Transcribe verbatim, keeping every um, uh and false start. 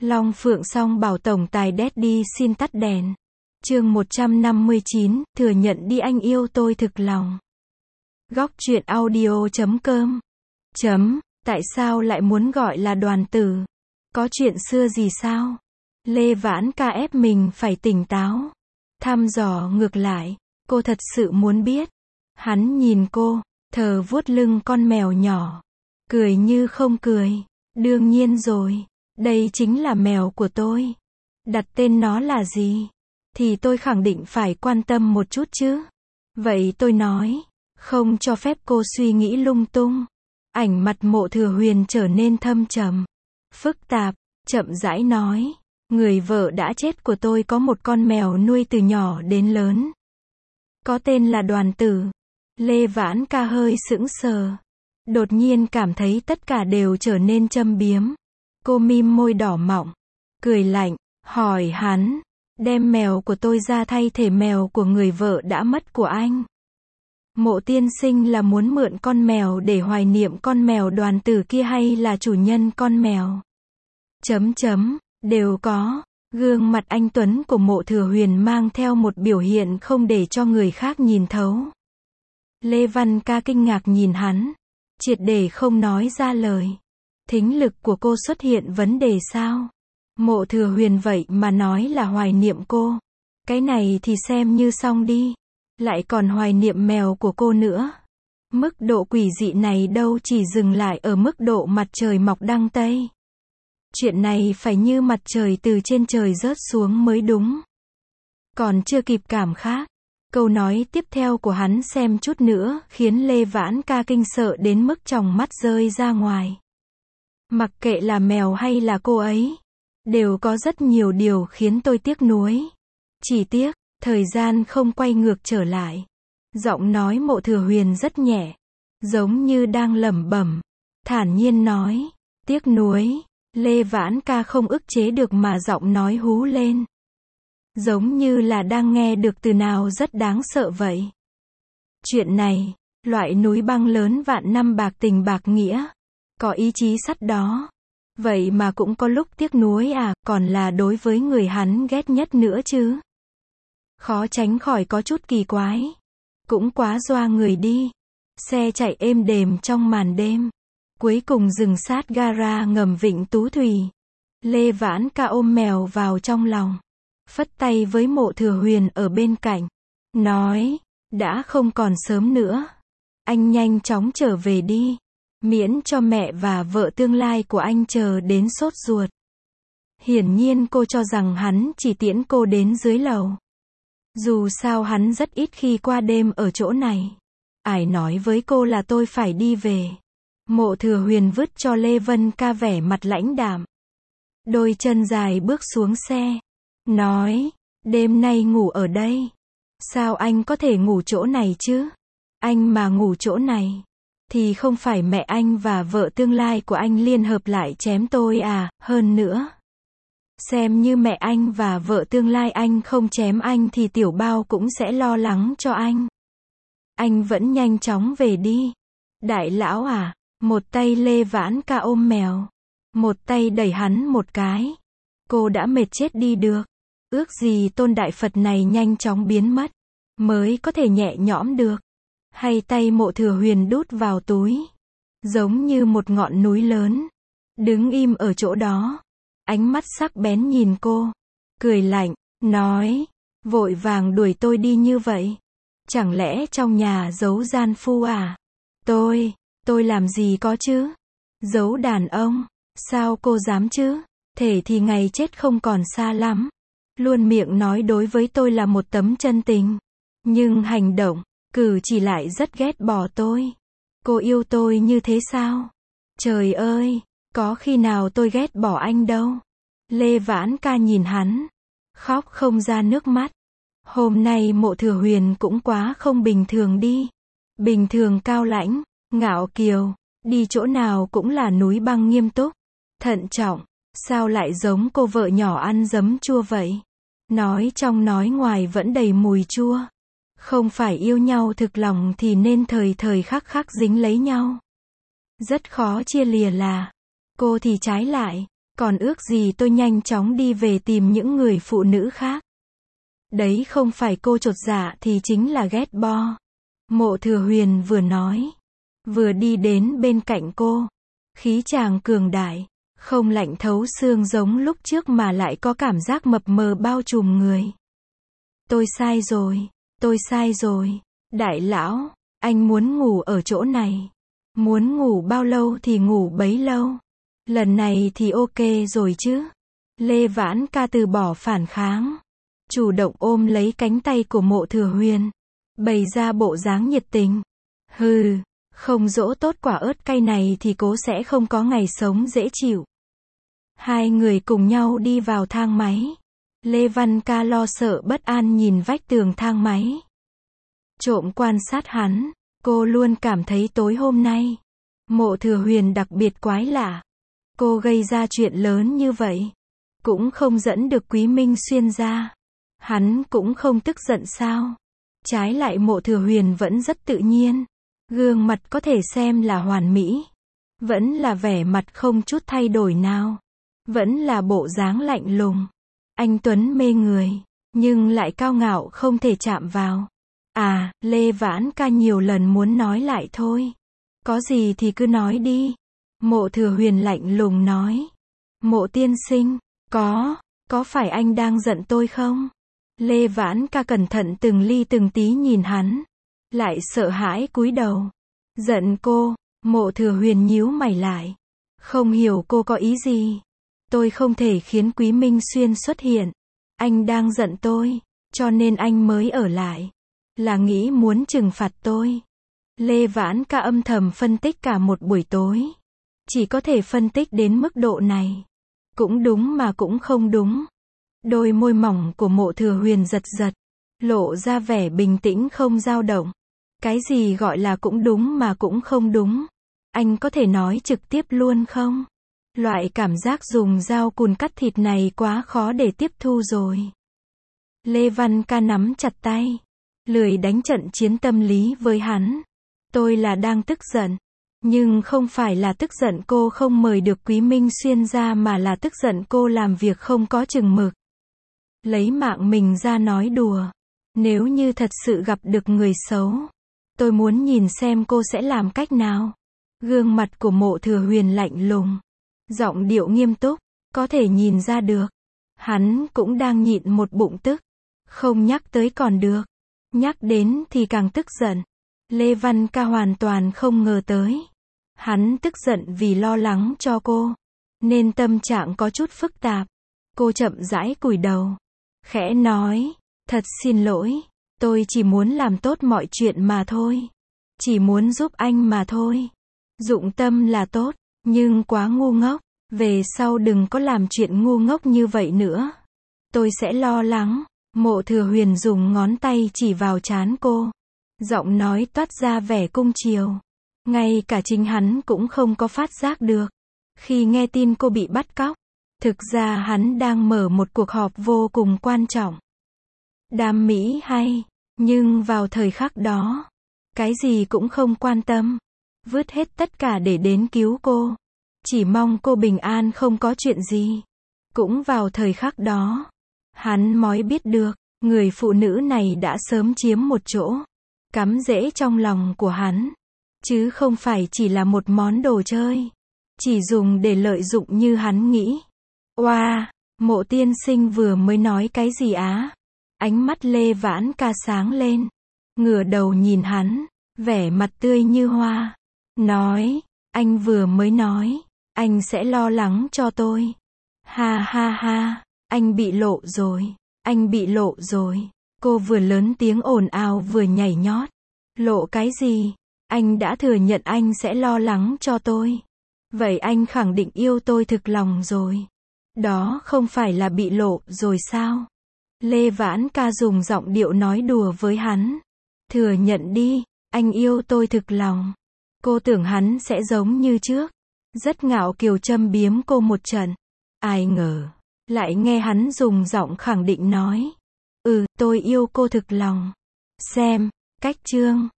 Long Phượng Song bảo tổng tài Daddy xin tắt đèn. Chương một trăm năm mươi chín, thừa nhận đi anh yêu tôi thực lòng. Góc truyện audio chấm com. Chấm, tại sao lại muốn gọi là đoàn tử? Có chuyện xưa gì sao? Lê Vãn Ca ép mình phải tỉnh táo. Thăm dò ngược lại, cô thật sự muốn biết. Hắn nhìn cô, thờ vuốt lưng con mèo nhỏ. Cười như không cười. Đương nhiên rồi, đây chính là mèo của tôi. Đặt tên nó là gì? Thì tôi khẳng định phải quan tâm một chút chứ. Vậy tôi nói, không cho phép cô suy nghĩ lung tung. Ảnh mặt Mộ Thừa Huyền trở nên thâm trầm, phức tạp, chậm rãi nói. Người vợ đã chết của tôi có một con mèo nuôi từ nhỏ đến lớn. Có tên là Đoàn Tử. Lê Vãn Ca hơi sững sờ. Đột nhiên cảm thấy tất cả đều trở nên châm biếm. Cô mím môi đỏ mọng, cười lạnh, hỏi hắn, đem mèo của tôi ra thay thế mèo của người vợ đã mất của anh. Mộ tiên sinh là muốn mượn con mèo để hoài niệm con mèo Đoàn Tử kia hay là chủ nhân con mèo? Chấm chấm, đều có. Gương mặt anh tuấn của Mộ Thừa Huyền mang theo một biểu hiện không để cho người khác nhìn thấu. Lê Văn Ca kinh ngạc nhìn hắn, triệt để không nói ra lời. Thính lực của cô xuất hiện vấn đề sao? Mộ Thừa Huyền vậy mà nói là hoài niệm cô. Cái này thì xem như xong đi. Lại còn hoài niệm mèo của cô nữa. Mức độ quỷ dị này đâu chỉ dừng lại ở mức độ mặt trời mọc đăng tây. Chuyện này phải như mặt trời từ trên trời rớt xuống mới đúng. Còn chưa kịp cảm khác, câu nói tiếp theo của hắn xem chút nữa khiến Lê Vãn Ca kinh sợ đến mức tròng mắt rơi ra ngoài. Mặc kệ là mèo hay là cô ấy, đều có rất nhiều điều khiến tôi tiếc nuối. Chỉ tiếc, thời gian không quay ngược trở lại. Giọng nói Mộ Thừa Huyền rất nhẹ, giống như đang lẩm bẩm, thản nhiên nói, tiếc nuối. Lê Vãn Ca không ức chế được mà giọng nói hú lên. Giống như là đang nghe được từ nào rất đáng sợ vậy. Chuyện này, loại núi băng lớn vạn năm bạc tình bạc nghĩa, có ý chí sắt đó. Vậy mà cũng có lúc tiếc nuối à, còn là đối với người hắn ghét nhất nữa chứ. Khó tránh khỏi có chút kỳ quái. Cũng quá doa người đi. Xe chạy êm đềm trong màn đêm. Cuối cùng dừng sát gara ngầm Vịnh Tú Thủy. Lê Vãn Ca ôm mèo vào trong lòng. Phất tay với Mộ Thừa Huyền ở bên cạnh. Nói, đã không còn sớm nữa. Anh nhanh chóng trở về đi. Miễn cho mẹ và vợ tương lai của anh chờ đến sốt ruột. Hiển nhiên cô cho rằng hắn chỉ tiễn cô đến dưới lầu. Dù sao hắn rất ít khi qua đêm ở chỗ này. Ải nói với cô là tôi phải đi về. Mộ Thừa Huyền vứt cho Lê Vân Ca vẻ mặt lãnh đạm. Đôi chân dài bước xuống xe. Nói, đêm nay ngủ ở đây. Sao anh có thể ngủ chỗ này chứ? Anh mà ngủ chỗ này, thì không phải mẹ anh và vợ tương lai của anh liên hợp lại chém tôi à, hơn nữa. Xem như mẹ anh và vợ tương lai anh không chém anh thì tiểu bao cũng sẽ lo lắng cho anh. Anh vẫn nhanh chóng về đi. Đại lão à, một tay Lê Vãn Ca ôm mèo. Một tay đẩy hắn một cái. Cô đã mệt chết đi được. Ước gì tôn đại Phật này nhanh chóng biến mất, mới có thể nhẹ nhõm được. Hay tay Mộ Thừa Huyền đút vào túi. Giống như một ngọn núi lớn. Đứng im ở chỗ đó. Ánh mắt sắc bén nhìn cô. Cười lạnh, nói, vội vàng đuổi tôi đi như vậy. Chẳng lẽ trong nhà giấu gian phu à? Tôi, tôi làm gì có chứ? Giấu đàn ông, sao cô dám chứ? Thể thì ngày chết không còn xa lắm. Luôn miệng nói đối với tôi là một tấm chân tình. Nhưng hành động, cử chỉ lại rất ghét bỏ tôi. Cô yêu tôi như thế sao? Trời ơi, có khi nào tôi ghét bỏ anh đâu. Lê Vãn Ca nhìn hắn, khóc không ra nước mắt. Hôm nay Mộ Thừa Huyền cũng quá không bình thường đi. Bình thường cao lãnh, ngạo kiều, đi chỗ nào cũng là núi băng nghiêm túc, thận trọng. Sao lại giống cô vợ nhỏ ăn giấm chua vậy? Nói trong nói ngoài vẫn đầy mùi chua. Không phải yêu nhau thực lòng thì nên thời thời khắc khắc dính lấy nhau. Rất khó chia lìa là. Cô thì trái lại, Còn ước gì tôi nhanh chóng đi về tìm những người phụ nữ khác. Đấy không phải cô chột dạ thì chính là ghét bo. Mộ Thừa Huyền vừa nói, vừa đi đến bên cạnh cô. Khí chàng cường đại, không lạnh thấu xương giống lúc trước mà lại có cảm giác mập mờ bao trùm người. Tôi sai rồi, tôi sai rồi. Đại lão, anh muốn ngủ ở chỗ này. Muốn ngủ bao lâu thì ngủ bấy lâu. Lần này thì ok rồi chứ. Lê Vãn Ca từ bỏ phản kháng. Chủ động ôm lấy cánh tay của Mộ Thừa Huyền. Bày ra bộ dáng nhiệt tình. Hừ, không dỗ tốt quả ớt cay này thì cố sẽ không có ngày sống dễ chịu. Hai người cùng nhau đi vào thang máy. Lê Văn Ca lo sợ bất an nhìn vách tường thang máy. Trộm quan sát hắn, cô luôn cảm thấy tối hôm nay, Mộ Thừa Huyền đặc biệt quái lạ. Cô gây ra chuyện lớn như vậy, cũng không dẫn được Quý Minh Xuyên ra. Hắn cũng không tức giận sao? Trái lại Mộ Thừa Huyền vẫn rất tự nhiên. Gương mặt có thể xem là hoàn mỹ. Vẫn là vẻ mặt không chút thay đổi nào. Vẫn là bộ dáng lạnh lùng. Anh tuấn mê người, nhưng lại cao ngạo không thể chạm vào. À, Lê Vãn Ca nhiều lần muốn nói lại thôi. Có gì thì cứ nói đi. Mộ Thừa Huyền lạnh lùng nói. Mộ tiên sinh, có, có phải anh đang giận tôi không? Lê Vãn Ca cẩn thận từng ly từng tí nhìn hắn. Lại sợ hãi cúi đầu. Giận cô, Mộ Thừa Huyền nhíu mày lại. Không hiểu cô có ý gì. Tôi không thể khiến Quý Minh Xuyên xuất hiện. Anh đang giận tôi, cho nên anh mới ở lại. Là nghĩ muốn trừng phạt tôi. Lê Vãn Ca âm thầm phân tích cả một buổi tối. Chỉ có thể phân tích đến mức độ này. Cũng đúng mà cũng không đúng. Đôi môi mỏng của Mộ Thừa Huyền giật giật. Lộ ra vẻ bình tĩnh không dao động. Cái gì gọi là cũng đúng mà cũng không đúng. Anh có thể nói trực tiếp luôn không? Loại cảm giác dùng dao cùn cắt thịt này quá khó để tiếp thu rồi. Lê Văn Ca nắm chặt tay. Lười đánh trận chiến tâm lý với hắn. Tôi là đang tức giận. Nhưng không phải là tức giận cô không mời được Quý Minh Xuyên ra mà là tức giận cô làm việc không có chừng mực. Lấy mạng mình ra nói đùa. Nếu như thật sự gặp được người xấu, tôi muốn nhìn xem cô sẽ làm cách nào. Gương mặt của Mộ Thừa Huyền lạnh lùng. Giọng điệu nghiêm túc, có thể nhìn ra được. Hắn cũng đang nhịn một bụng tức. Không nhắc tới còn được. Nhắc đến thì càng tức giận. Lê Văn Ca hoàn toàn không ngờ tới. Hắn tức giận vì lo lắng cho cô. Nên tâm trạng có chút phức tạp. Cô chậm rãi cúi đầu. Khẽ nói, thật xin lỗi. Tôi chỉ muốn làm tốt mọi chuyện mà thôi. Chỉ muốn giúp anh mà thôi. Dụng tâm là tốt, nhưng quá ngu ngốc. Về sau đừng có làm chuyện ngu ngốc như vậy nữa. Tôi sẽ lo lắng. Mộ Thừa Huyền dùng ngón tay chỉ vào trán cô. Giọng nói toát ra vẻ cung chiều. Ngay cả chính hắn cũng không có phát giác được. Khi nghe tin cô bị bắt cóc, thực ra hắn đang mở một cuộc họp vô cùng quan trọng. Đam mỹ hay, nhưng vào thời khắc đó, cái gì cũng không quan tâm. Vứt hết tất cả để đến cứu cô. Chỉ mong cô bình an không có chuyện gì. Cũng vào thời khắc đó, hắn mới biết được, người phụ nữ này đã sớm chiếm một chỗ. Cắm rễ trong lòng của hắn. Chứ không phải chỉ là một món đồ chơi. Chỉ dùng để lợi dụng như hắn nghĩ. Oa, Mộ tiên sinh vừa mới nói cái gì á? Ánh mắt Lê Vãn Ca sáng lên. Ngửa đầu nhìn hắn, vẻ mặt tươi như hoa. Nói, anh vừa mới nói, anh sẽ lo lắng cho tôi. Ha ha ha, anh bị lộ rồi, anh bị lộ rồi. Cô vừa lớn tiếng ồn ào vừa nhảy nhót. Lộ cái gì? Anh đã thừa nhận anh sẽ lo lắng cho tôi. Vậy anh khẳng định yêu tôi thực lòng rồi. Đó không phải là bị lộ rồi sao? Lê Vãn Ca dùng giọng điệu nói đùa với hắn. Thừa nhận đi, anh yêu tôi thực lòng. Cô tưởng hắn sẽ giống như trước. Rất ngạo kiều châm biếm cô một trận. Ai ngờ, lại nghe hắn dùng giọng khẳng định nói. Ừ, tôi yêu cô thực lòng. Xem, cách chương.